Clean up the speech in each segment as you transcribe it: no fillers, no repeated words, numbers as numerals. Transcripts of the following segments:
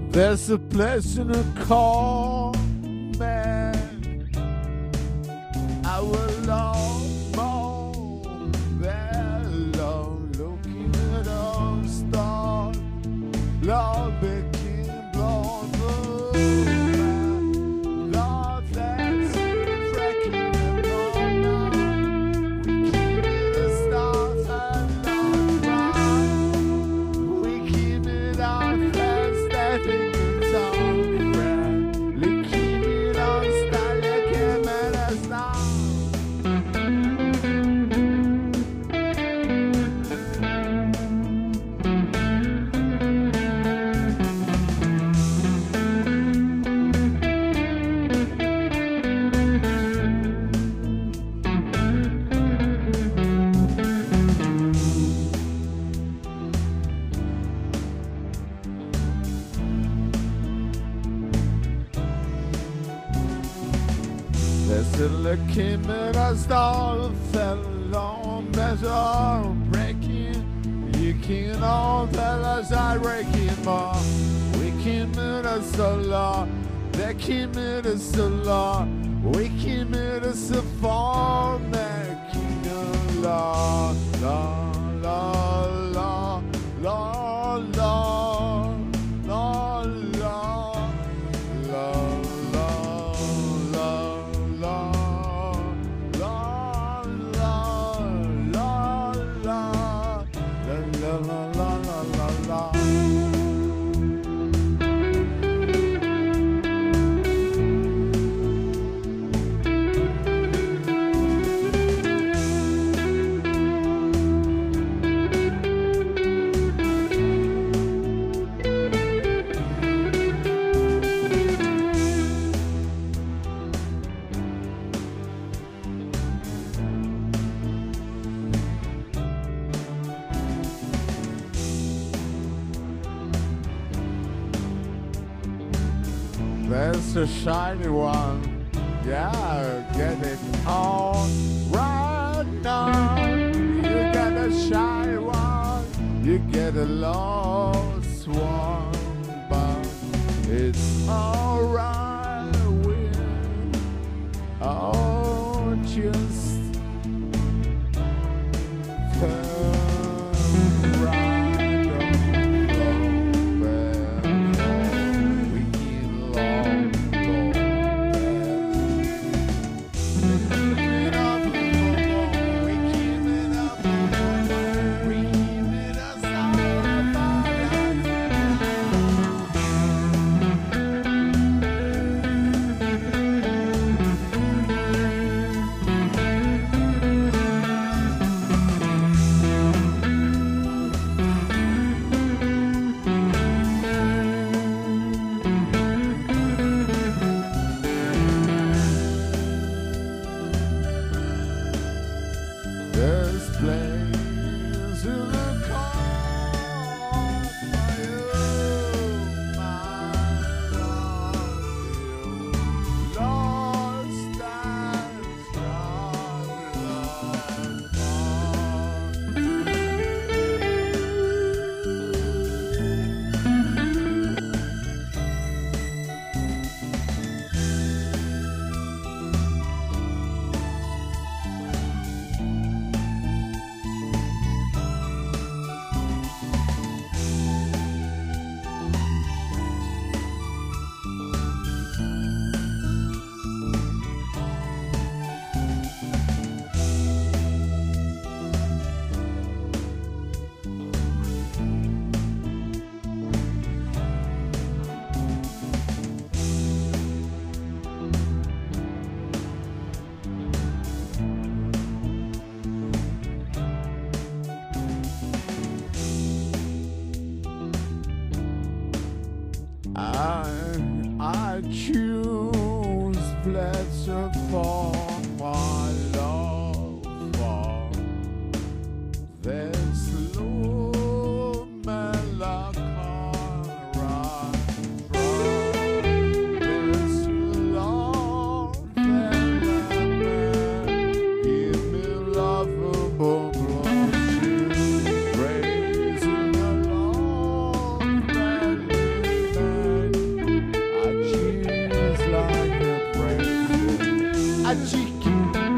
There's a place in a car, man. I will love more than love, looking at all stars, love making blood move, love that's breaking the dawn. We keep it the stars and love run. We keep it our friends stepping. Looking at us all, fell on measure, breaking. You can't all tell us I breaking more. We came at us a lot, they came at us a lot. We came at us a fall, making a law, law, law, law, law, law, law, law, There's a shiny one, yeah, get it on right now. You get a shiny one, you get a lost one, but it's alright with just turn right over. We can long There's flames in the car for you, my love, you lost and I choose pleasure for my love for this slow melancholy from this love and give me lovable blushes, raising a love that a chicken.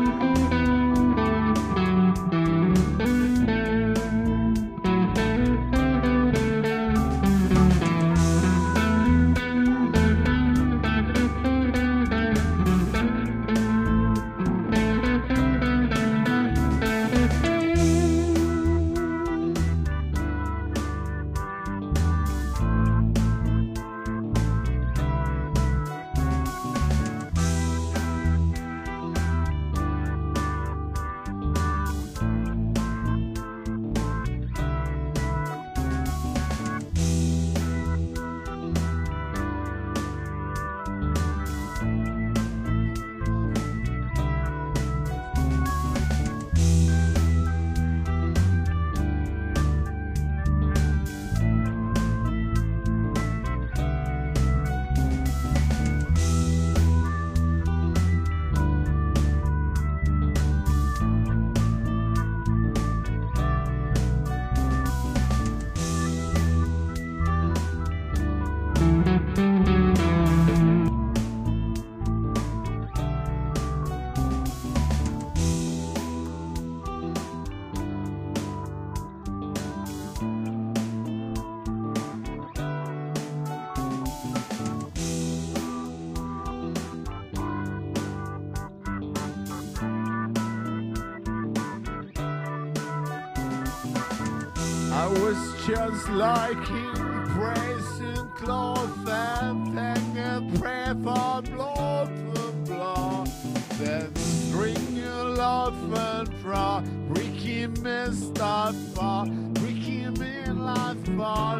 I was just like him, praising cloth and thanking prayer for blood for blood. Then string love and prayer, Ricky Mustafa, Ricky me life for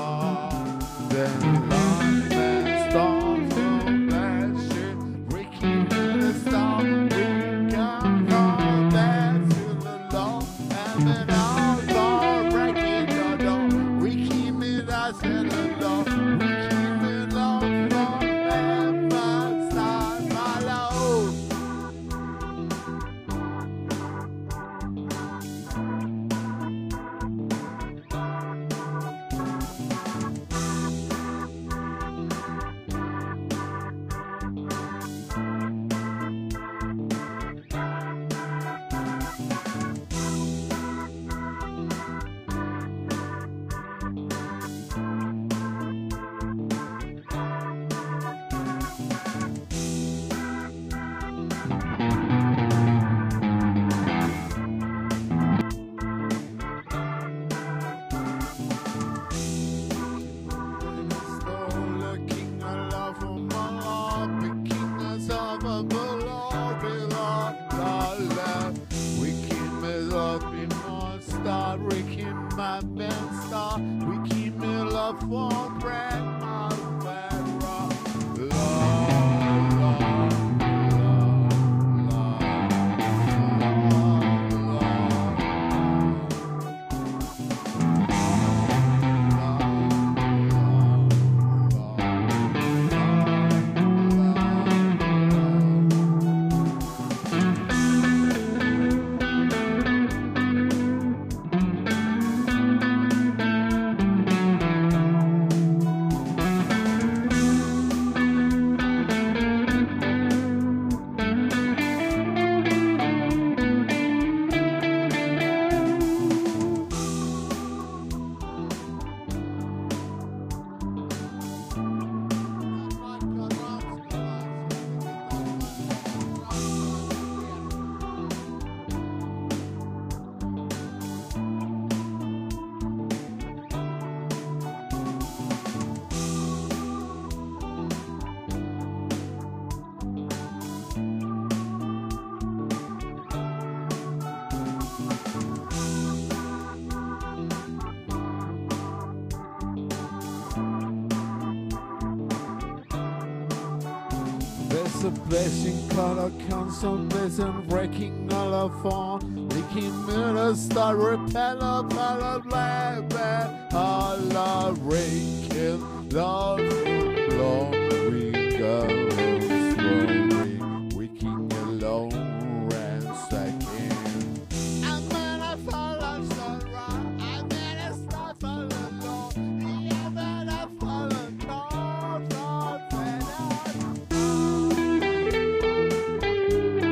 love. Then love and start from that shit, Ricky Mustafa, we can go there to the Lord and then Wrecking my man star, we keep me love for bread, my Vera. There's a blessing color consolation, breaking all of phone, leaking mirror, star repeller, pala, black bad, all love, raking, love, long we go slowly, waking alone, ransacking. I'm gonna follow so wrong, I'm gonna start following law, I'm gonna follow law,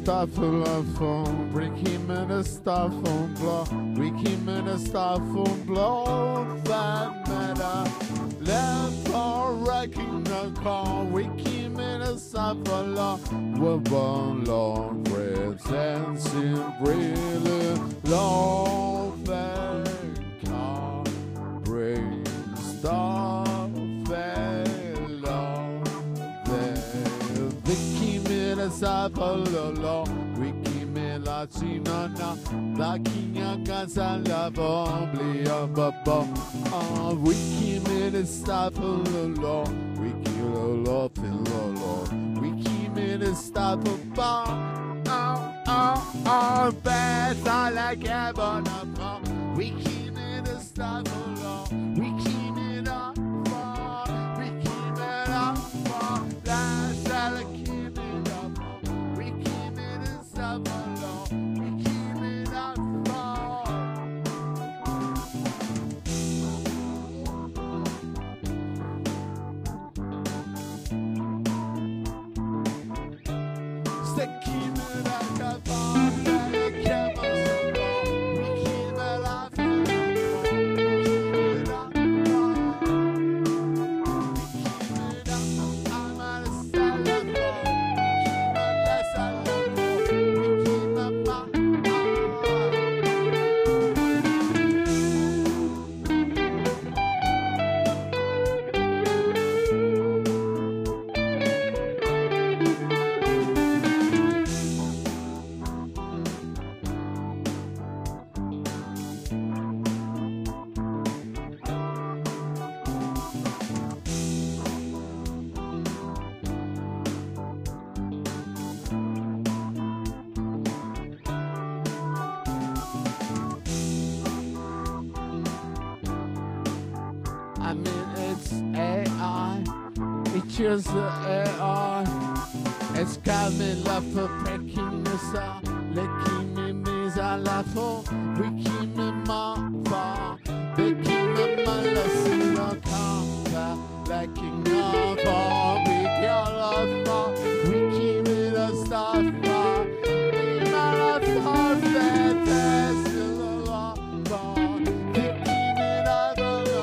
styrofoam, break him in a styrofoam blow, break him in a styrofoam blow, that matter. Left for wrecking the car, break him in a styrofoam blow, with one long breath, dancing really long, that car, break, stop. Sapololo, wiki me la chinana, la kinga casa la bombli of babo. Wiki me the sapololo, wiki lolo pilolo, wiki me the stapapa. Best I like a bonapa, wiki me the stapolo, wiki me the far, wiki me the far, last I like. I mean, it's AI, it's just the AI. It's got me love for breaking us up, licking me means I laugh for, breaking me my bar, breaking me my lesson, I can't licking up for, we got love for, we keep it a stuff for, we might have thought that there's still a lot more, we keep it up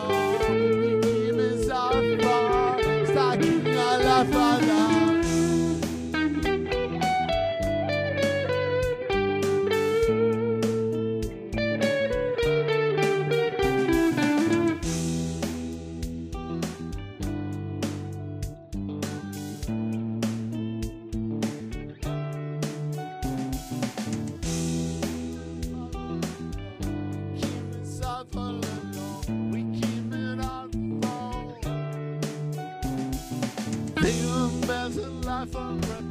alone, we keep it so far, stacking our love for love. Life on